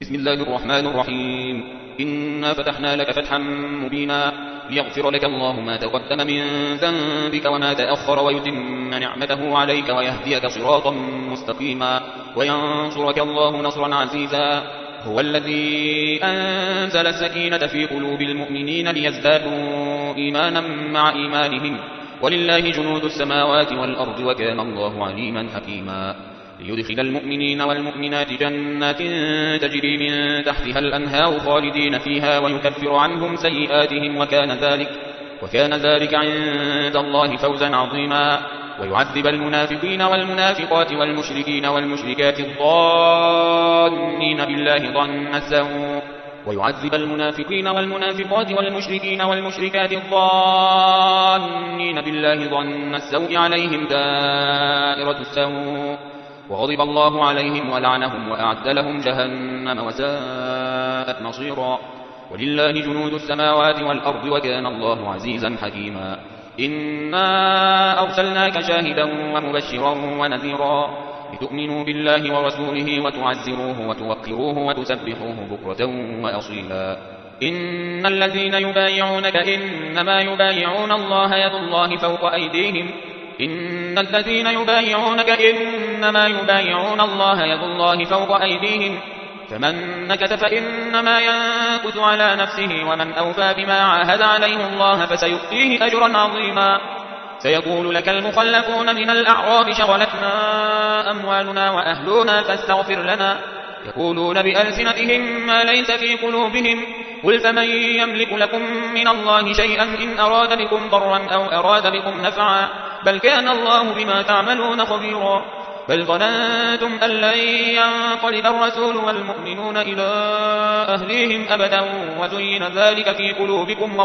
بسم الله الرحمن الرحيم. إنا فتحنا لك فتحا مبينا ليغفر لك الله ما تقدم من ذنبك وما تأخر ويتم نعمته عليك ويهديك صراطا مستقيما وينصرك الله نصرا عزيزا. هو الذي أنزل السكينة في قلوب المؤمنين ليزدادوا إيمانا مع إيمانهم ولله جنود السماوات والأرض وكان الله عليما حكيما. ليدخل المؤمنين والمؤمنات جنات تجري من تحتها الأنهار خالدين فيها ويكفر عنهم سيئاتهم وكان ذلك عند الله فوزا عظيما. ويعذب المنافقين والمنافقات والمشركين والمشركات الظانين بالله ظن السوء ويعذب المنافقين والمنافقات والمشركين والمشركات الظانين بالله ظن السوء عليهم دائرة السوء وغضب الله عليهم ولعنهم وأعد لهم جهنم وساءت مصيرا. ولله جنود السماوات والأرض وكان الله عزيزا حكيما. إنا أرسلناك شاهدا ومبشرا ونذيرا لتؤمنوا بالله ورسوله وتعزروه وتوقروه وتسبحوه بكرة وأصيلا. إن الذين يبايعونك إنما يبايعون الله يد الله فوق أيديهم إن الذين يبايعونك إنما يبايعون الله يد الله فوق أيديهم فمن نكث فإنما ينكث على نفسه ومن أوفى بما عاهد عليه الله فسيؤتيه أجرا عظيما. سيقول لك المخلفون من الأعراب شغلتنا أموالنا وأهلنا فاستغفر لنا يقولون بألسنتهم ما ليس في قلوبهم قل فمن يملك لكم من الله شيئا إن أراد بكم ضرا أو أراد بكم نفعا بل كان الله بما تعملون خبيرا. بل ظننتم أن لن ينقلب الرسول والمؤمنون إلى أهليهم أبدا وزين ذلك في قلوبكم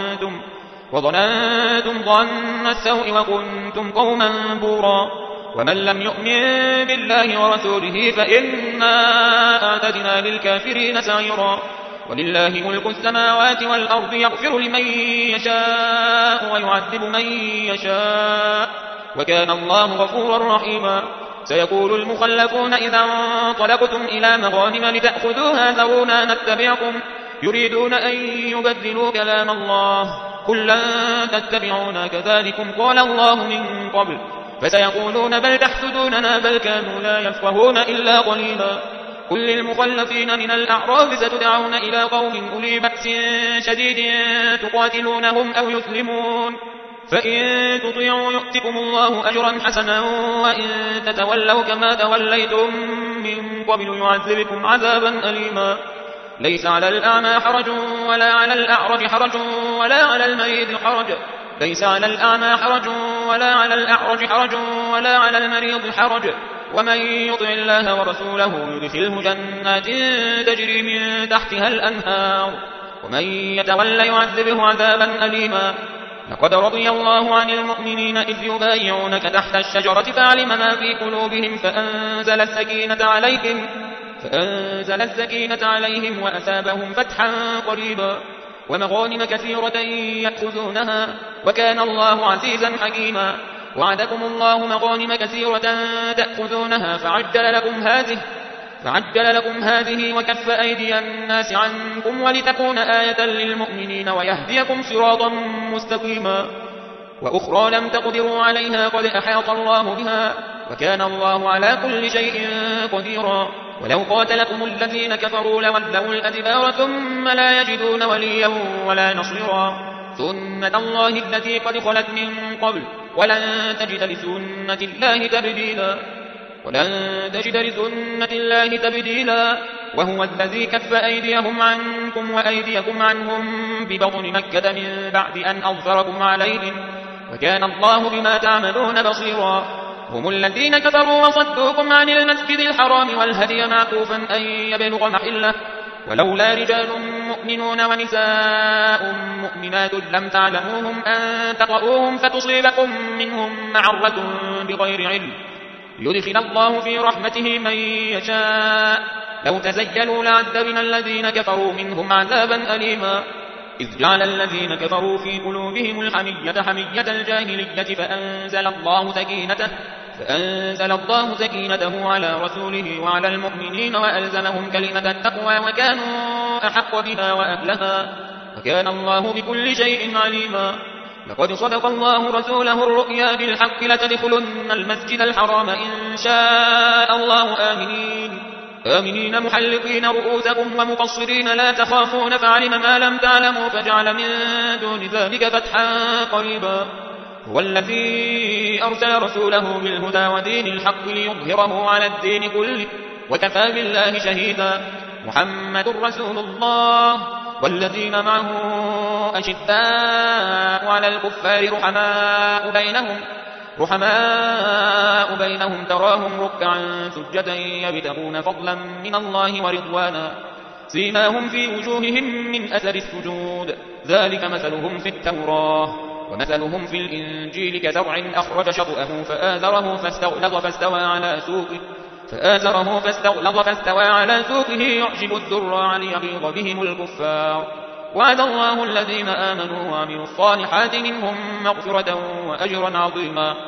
وظننتم ظن السوء وكنتم قوما بورا. ومن لم يؤمن بالله ورسوله فإنا أعتدنا للكافرين سعيرا. ولله ملك السماوات والأرض يغفر لمن يشاء ويعذب من يشاء وكان الله غفورا رحيما. سيقول المخلفون إذا انطلقتم إلى مغانم لتأخذوها ذرونا نتبعكم يريدون أن يبدلوا كلام الله قل لن تتبعونا كذلكم قال الله من قبل فسيقولون بل تحسدوننا بل كانوا لا يفقهون إلا قليلا. قل للمخلفين من الأعراب ستدعون إلى قوم أولي بأس شديد تقاتلونهم أو يسلمون فإن تطيعوا يؤتكم الله أجرا حسنا وإن تتولوا كما توليتم من قبل يعذبكم عذابا أليما. ليس على الأعمى حرج ولا على الأعرج حرج ولا على المريض حرج ليس على الأعمى حرج ولا على الأعرج حرج ولا على المريض حرج ومن يطع الله ورسوله يدخله جنات تجري من تحتها الأنهار ومن يتولى يعذبه عذابا أليما. لقد رضي الله عن المؤمنين إذ يبايعونك تحت الشجرة فعلم ما في قلوبهم فأنزل السكينة عليهم وأثابهم فتحا قريبا ومغانم كثيرة يأخذونها وكان الله عزيزا حكيما. وعدكم الله مغانم كثيرة تأخذونها فعجل لكم هذه وكف أيدي الناس عنكم ولتكون آية للمؤمنين ويهديكم صراطا مستقيما. وأخرى لم تقدروا عليها قد أحاط الله بها وكان الله على كل شيء قديرا. ولو قاتلكم الذين كفروا لولوا الأدبار ثم لا يجدون وليا ولا نصيرا. سنة الله التي قد خلت من قبل ولن تجد لسنة الله تبديلا. وهو الذي كف أيديهم عنكم وأيديكم عنهم ببطن مكة من بعد أن أظفركم عليهم وكان الله بما تعملون بصيرا. هم الذين كفروا وصدوكم عن المسجد الحرام والهدي معكوفا أن يبلغ محله ولولا رجال مؤمنون ونساء مؤمنات لم تعلموهم أن تطؤوهم فتصيبكم منهم معرة بغير علم يدخل الله في رحمته من يشاء لو تزيلوا لعذبنا الذين كفروا منهم عذابا أليما. إذ جعل الذين كفروا في قلوبهم الحمية حمية الجاهلية فأنزل الله سكينته على رسوله وعلى المؤمنين وألزمهم كلمة التقوى وكانوا أحق بها وأهلها وكان الله بكل شيء عليما. لقد صدق الله رسوله الرؤيا بالحق لتدخلن المسجد الحرام إن شاء الله آمنين محلقين رؤوسكم ومقصرين لا تخافون فعلم ما لم تعلموا فجعل من دون ذلك فتحا قريبا. هو الذي أرسل رسوله بالهدى ودين الحق ليظهره على الدين كله وكفى بالله شهيدا. محمد رسول الله والذين معه أشداء على الكفار رحماء بينهم تراهم ركعا سجدا يبتغون فضلا من الله ورضوانا سيماهم في وجوههم من أثر السجود ذلك مثلهم في التوراة ومثلهم في الإنجيل كزرع أخرج شطأه فآزره فاستغلظ على سوقه يعجب الزراع ليغيظ بهم الكفار. وعد الله الذين آمنوا وعملوا الصالحات منهم مغفرة وأجرا عظيما.